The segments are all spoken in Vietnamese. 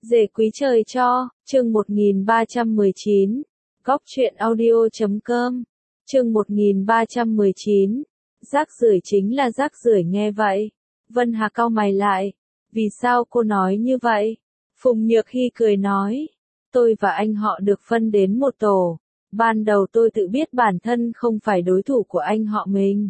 Dề quý trời cho, chương 1319, góc truyện audio.com, chương 1319, rác rưởi chính là rác rưởi nghe vậy. Vân Hà cau mày lại, vì sao cô nói như vậy? Phùng Nhược Hy cười nói, tôi và anh họ được phân đến một tổ, ban đầu tôi tự biết bản thân không phải đối thủ của anh họ mình.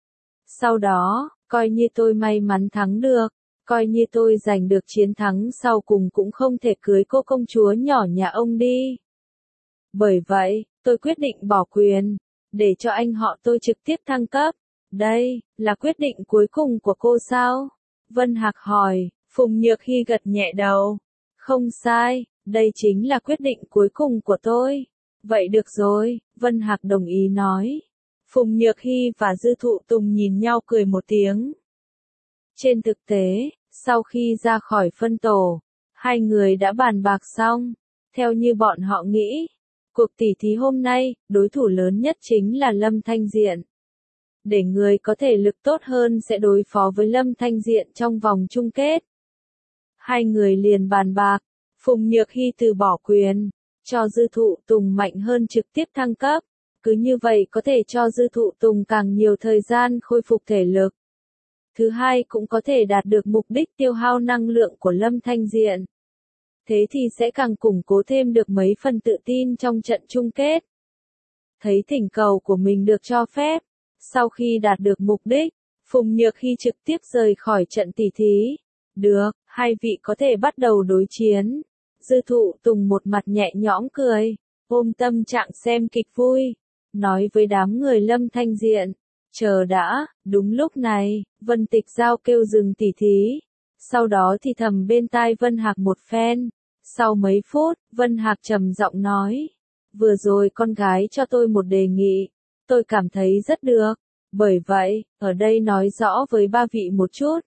Sau đó, coi như tôi may mắn thắng được, coi như tôi giành được chiến thắng sau cùng cũng không thể cưới cô công chúa nhỏ nhà ông đi. Bởi vậy, tôi quyết định bỏ quyền, để cho anh họ tôi trực tiếp thăng cấp. Đây, là quyết định cuối cùng của cô sao? Vân Hạc hỏi, Phùng Nhược Hy gật nhẹ đầu. Không sai, đây chính là quyết định cuối cùng của tôi. Vậy được rồi, Vân Hạc đồng ý nói. Phùng Nhược Hy và Dư Thụ Tùng nhìn nhau cười một tiếng. Trên thực tế, sau khi ra khỏi phân tổ, hai người đã bàn bạc xong. Theo như bọn họ nghĩ, cuộc tỉ thí hôm nay, đối thủ lớn nhất chính là Lâm Thanh Diện. Để người có thể lực tốt hơn sẽ đối phó với Lâm Thanh Diện trong vòng chung kết. Hai người liền bàn bạc, Phùng Nhược Hy từ bỏ quyền, cho Dư Thụ Tùng mạnh hơn trực tiếp thăng cấp. Cứ như vậy có thể cho Dư Thụ Tùng càng nhiều thời gian khôi phục thể lực. Thứ hai cũng có thể đạt được mục đích tiêu hao năng lượng của Lâm Thanh Diện. Thế thì sẽ càng củng cố thêm được mấy phần tự tin trong trận chung kết. Thấy thỉnh cầu của mình được cho phép, sau khi đạt được mục đích, Phùng Nhược Hy trực tiếp rời khỏi trận tỉ thí. Được, hai vị có thể bắt đầu đối chiến. Dư Thụ Tùng một mặt nhẹ nhõm cười, ôm tâm trạng xem kịch vui, nói với đám người Lâm Thanh Diện. Chờ đã, đúng lúc này, Vân Tịch Giao kêu dừng tỉ thí. Sau đó thì thầm bên tai Vân Hạc một phen. Sau mấy phút, Vân Hạc trầm giọng nói. Vừa rồi con gái cho tôi một đề nghị. Tôi cảm thấy rất được. Bởi vậy, ở đây nói rõ với ba vị một chút.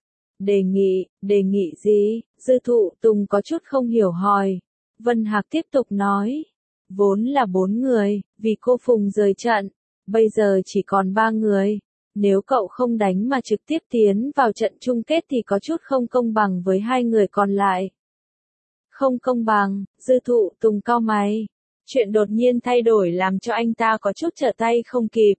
Đề nghị gì? Dư Thụ Tùng có chút không hiểu hỏi. Vân Hạc tiếp tục nói. Vốn là 4 người, vì cô Phùng rời trận. Bây giờ chỉ còn 3 người. Nếu cậu không đánh mà trực tiếp tiến vào trận chung kết thì có chút không công bằng với 2 người còn lại. Không công bằng, Dư Thụ Tùng cau mày. Chuyện đột nhiên thay đổi làm cho anh ta có chút trở tay không kịp.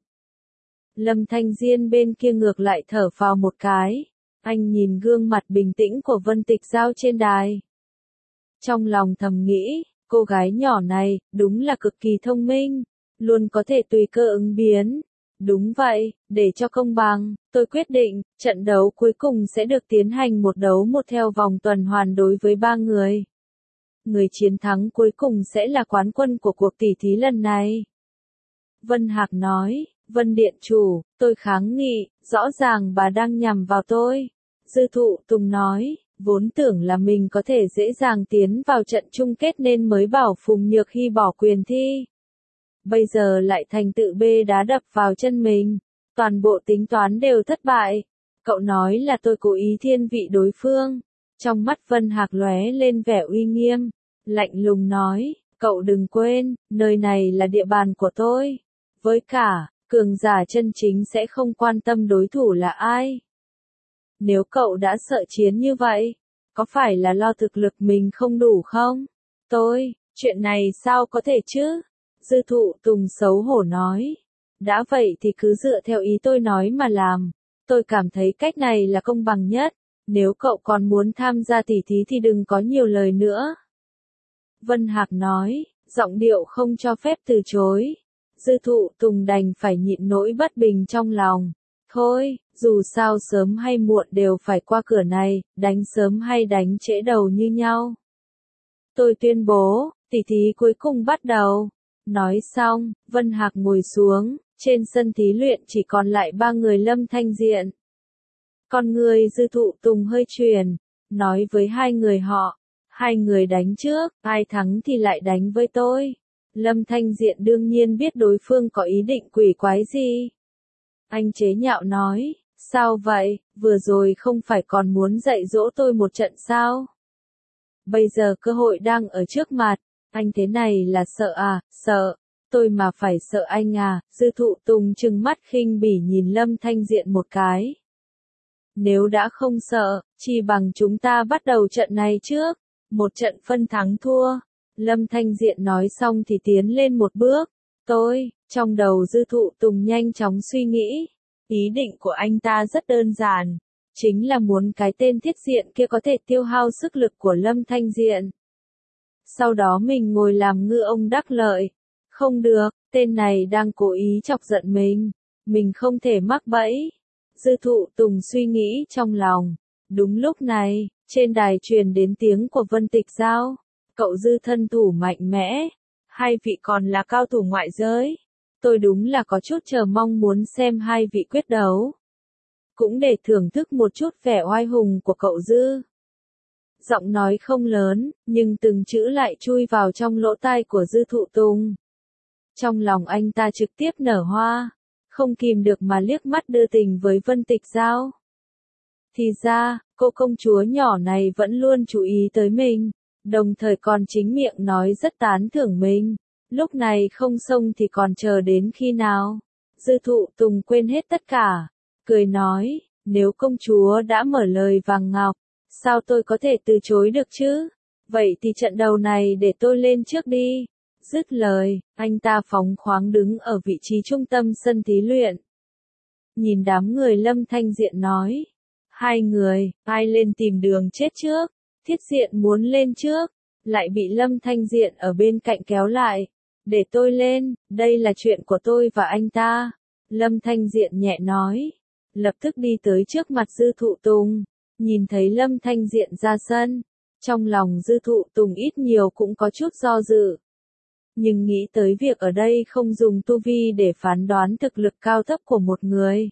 Lâm Thanh Diên bên kia ngược lại thở phào một cái. Anh nhìn gương mặt bình tĩnh của Vân Tịch Giao trên đài. Trong lòng thầm nghĩ, cô gái nhỏ này, đúng là cực kỳ thông minh. Luôn có thể tùy cơ ứng biến. Đúng vậy, để cho công bằng, tôi quyết định, trận đấu cuối cùng sẽ được tiến hành một đấu một theo vòng tuần hoàn đối với 3 người. Người chiến thắng cuối cùng sẽ là quán quân của cuộc tỉ thí lần này. Vân Hạc nói, Vân Điện Chủ, tôi kháng nghị, rõ ràng bà đang nhằm vào tôi. Dư Thụ Tùng nói, vốn tưởng là mình có thể dễ dàng tiến vào trận chung kết nên mới bảo Phùng Nhược Hy bỏ quyền thi. Bây giờ lại thành tự bê đá đập vào chân mình. Toàn bộ tính toán đều thất bại. Cậu nói là tôi cố ý thiên vị đối phương. Trong mắt Vân Hạc lóe lên vẻ uy nghiêm. Lạnh lùng nói, cậu đừng quên, nơi này là địa bàn của tôi. Với cả, cường giả chân chính sẽ không quan tâm đối thủ là ai. Nếu cậu đã sợ chiến như vậy, có phải là lo thực lực mình không đủ không? Chuyện này sao có thể chứ? Dư Thụ Tùng xấu hổ nói. Đã vậy thì cứ dựa theo ý tôi nói mà làm. Tôi cảm thấy cách này là công bằng nhất. Nếu cậu còn muốn tham gia tỉ thí thì đừng có nhiều lời nữa. Vân Hạc nói, giọng điệu không cho phép từ chối. Dư Thụ Tùng đành phải nhịn nỗi bất bình trong lòng. Thôi, dù sao sớm hay muộn đều phải qua cửa này, đánh sớm hay đánh trễ đầu như nhau. Tôi tuyên bố, tỉ thí cuối cùng bắt đầu. Nói xong, Vân Hạc ngồi xuống, trên sân thí luyện chỉ còn lại 3 người Lâm Thanh Diện. Con người Dư Thụ Tùng hơi chuyển, nói với 2 người họ, 2 người đánh trước, ai thắng thì lại đánh với tôi. Lâm Thanh Diện đương nhiên biết đối phương có ý định quỷ quái gì. Anh chế nhạo nói, sao vậy, vừa rồi không phải còn muốn dạy dỗ tôi một trận sao? Bây giờ cơ hội đang ở trước mặt. Anh thế này là sợ à? Sợ, tôi mà phải sợ anh à? Dư Thụ Tùng trừng mắt khinh bỉ nhìn Lâm Thanh Diện một cái. Nếu đã không sợ, chi bằng chúng ta bắt đầu trận này trước. Một trận phân thắng thua. Lâm Thanh Diện nói xong thì tiến lên một bước. Trong đầu Dư Thụ Tùng nhanh chóng suy nghĩ. Ý định của anh ta rất đơn giản. Chính là muốn cái tên Thiết Diện kia có thể tiêu hao sức lực của Lâm Thanh Diện. Sau đó mình ngồi làm ngư ông đắc lợi. Không được, tên này đang cố ý chọc giận mình. Mình không thể mắc bẫy. Dư Thụ Tùng suy nghĩ trong lòng. Đúng lúc này, trên đài truyền đến tiếng của Vân Tịch Giao. Cậu Dư thân thủ mạnh mẽ. Hai vị còn là cao thủ ngoại giới. Tôi đúng là có chút chờ mong muốn xem hai vị quyết đấu. Cũng để thưởng thức một chút vẻ oai hùng của cậu Dư. Giọng nói không lớn, nhưng từng chữ lại chui vào trong lỗ tai của Dư Thụ Tùng. Trong lòng anh ta trực tiếp nở hoa, không kìm được mà liếc mắt đưa tình với Vân Tịch Giao. Thì ra, cô công chúa nhỏ này vẫn luôn chú ý tới mình, đồng thời còn chính miệng nói rất tán thưởng mình. Lúc này không xông thì còn chờ đến khi nào? Dư Thụ Tùng quên hết tất cả, cười nói, nếu công chúa đã mở lời vàng ngọc, sao tôi có thể từ chối được chứ? Vậy thì trận đầu này để tôi lên trước đi. Dứt lời, anh ta phóng khoáng đứng ở vị trí trung tâm sân thí luyện. Nhìn đám người Lâm Thanh Diện nói, hai người, ai lên tìm đường chết trước? Thiết Diện muốn lên trước, lại bị Lâm Thanh Diện ở bên cạnh kéo lại. Để tôi lên, đây là chuyện của tôi và anh ta. Lâm Thanh Diện nhẹ nói, lập tức đi tới trước mặt Dư Thụ Tùng. Nhìn thấy Lâm Thanh Diện ra sân, trong lòng Dư Thụ Tùng ít nhiều cũng có chút do dự. Nhưng nghĩ tới việc ở đây không dùng tu vi để phán đoán thực lực cao thấp của một người,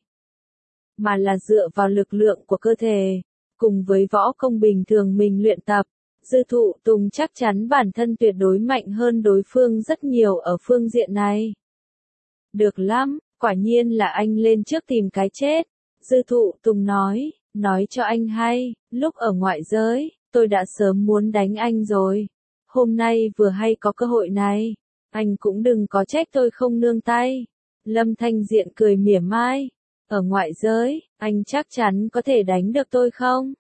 mà là dựa vào lực lượng của cơ thể, cùng với võ công bình thường mình luyện tập, Dư Thụ Tùng chắc chắn bản thân tuyệt đối mạnh hơn đối phương rất nhiều ở phương diện này. Được lắm, quả nhiên là anh lên trước tìm cái chết. Dư Thụ Tùng nói cho anh hay, lúc ở ngoại giới, tôi đã sớm muốn đánh anh rồi. Hôm nay vừa hay có cơ hội này, anh cũng đừng có trách tôi không nương tay. Lâm Thanh Diện cười mỉa mai, ở ngoại giới, anh chắc chắn có thể đánh được tôi không?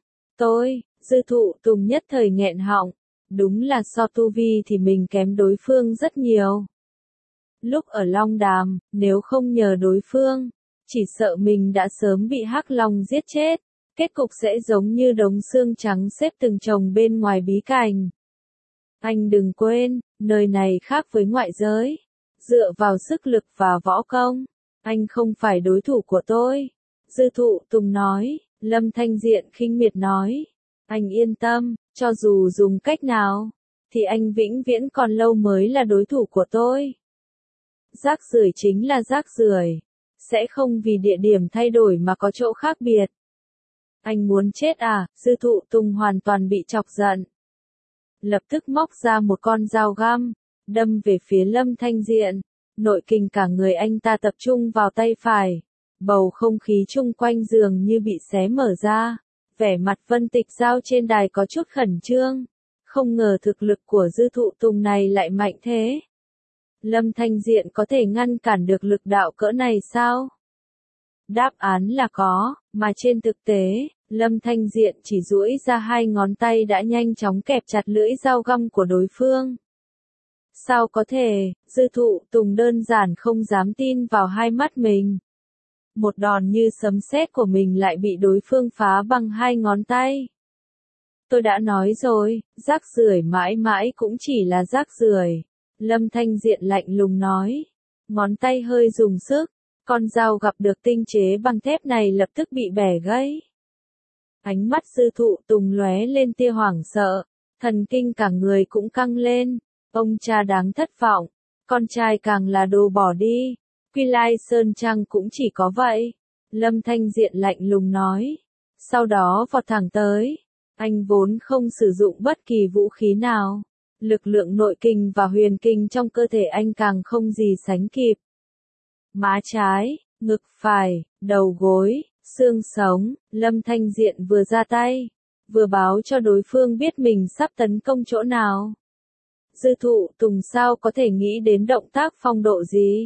Dư Thụ Tùng nhất thời nghẹn họng, đúng là so tu vi thì mình kém đối phương rất nhiều. Lúc ở Long Đàm, nếu không nhờ đối phương, chỉ sợ mình đã sớm bị Hắc Long giết chết, kết cục sẽ giống như đống xương trắng xếp từng chồng bên ngoài bí cảnh. Anh đừng quên, nơi này khác với ngoại giới, dựa vào sức lực và võ công, anh không phải đối thủ của tôi. Dư Thụ Tùng nói, Lâm Thanh Diện khinh miệt nói, anh yên tâm, cho dù dùng cách nào, thì anh vĩnh viễn còn lâu mới là đối thủ của tôi. Rác rưởi chính là rác rưởi, sẽ không vì địa điểm thay đổi mà có chỗ khác biệt. Anh muốn chết à? Dư Thụ Tùng hoàn toàn bị chọc giận. Lập tức móc ra một con dao găm, đâm về phía Lâm Thanh Diện. Nội kình cả người anh ta tập trung vào tay phải. Bầu không khí chung quanh dường như bị xé mở ra. Vẻ mặt Vân Tịch Giao trên đài có chút khẩn trương. Không ngờ thực lực của Dư Thụ Tùng này lại mạnh thế. Lâm Thanh Diện có thể ngăn cản được lực đạo cỡ này sao? Đáp án là có, mà trên thực tế, Lâm Thanh Diện chỉ duỗi ra hai ngón tay đã nhanh chóng kẹp chặt lưỡi dao găm của đối phương. Sao có thể? Dư Thụ Tùng đơn giản không dám tin vào hai mắt mình. Một đòn như sấm sét của mình lại bị đối phương phá bằng hai ngón tay. Tôi đã nói rồi, rác rưởi mãi mãi cũng chỉ là rác rưởi. Lâm Thanh Diện lạnh lùng nói. Ngón tay hơi dùng sức, con dao gặp được tinh chế bằng thép này lập tức bị bẻ gãy. Ánh mắt Dư Thụ Tùng lóe lên tia hoảng sợ, thần kinh cả người cũng căng lên. Ông cha đáng thất vọng, con trai càng là đồ bỏ đi. Quy Lai Sơn Trang cũng chỉ có vậy. Lâm Thanh Diện lạnh lùng nói. Sau đó vọt thẳng tới. Anh vốn không sử dụng bất kỳ vũ khí nào. Lực lượng nội kinh và huyền kinh trong cơ thể anh càng không gì sánh kịp. Má trái, ngực phải, đầu gối, xương sống, Lâm Thanh Diện vừa ra tay, vừa báo cho đối phương biết mình sắp tấn công chỗ nào. Dư Thụ Tùng sao có thể nghĩ đến động tác phong độ gì?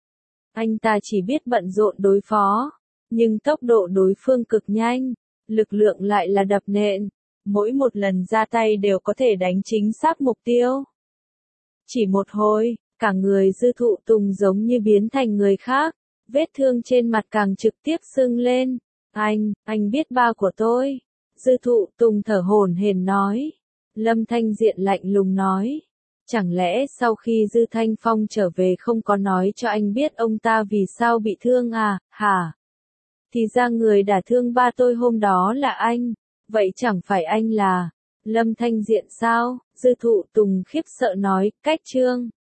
Anh ta chỉ biết bận rộn đối phó, nhưng tốc độ đối phương cực nhanh, lực lượng lại là đập nện. mỗi một lần ra tay đều có thể đánh chính xác mục tiêu. Chỉ một hồi, cả người Dư Thụ Tùng giống như biến thành người khác, vết thương trên mặt càng trực tiếp sưng lên. Anh biết ba của tôi. Dư Thụ Tùng thở hổn hển nói. Lâm Thanh Diện lạnh lùng nói. Chẳng lẽ sau khi Dư Thanh Phong trở về không có nói cho anh biết ông ta vì sao bị thương à, hả? Thì ra người đả thương ba tôi hôm đó là anh. Vậy chẳng phải anh là Lâm Thanh Diện sao? Dư Thụ Tùng khiếp sợ nói, cách Trương.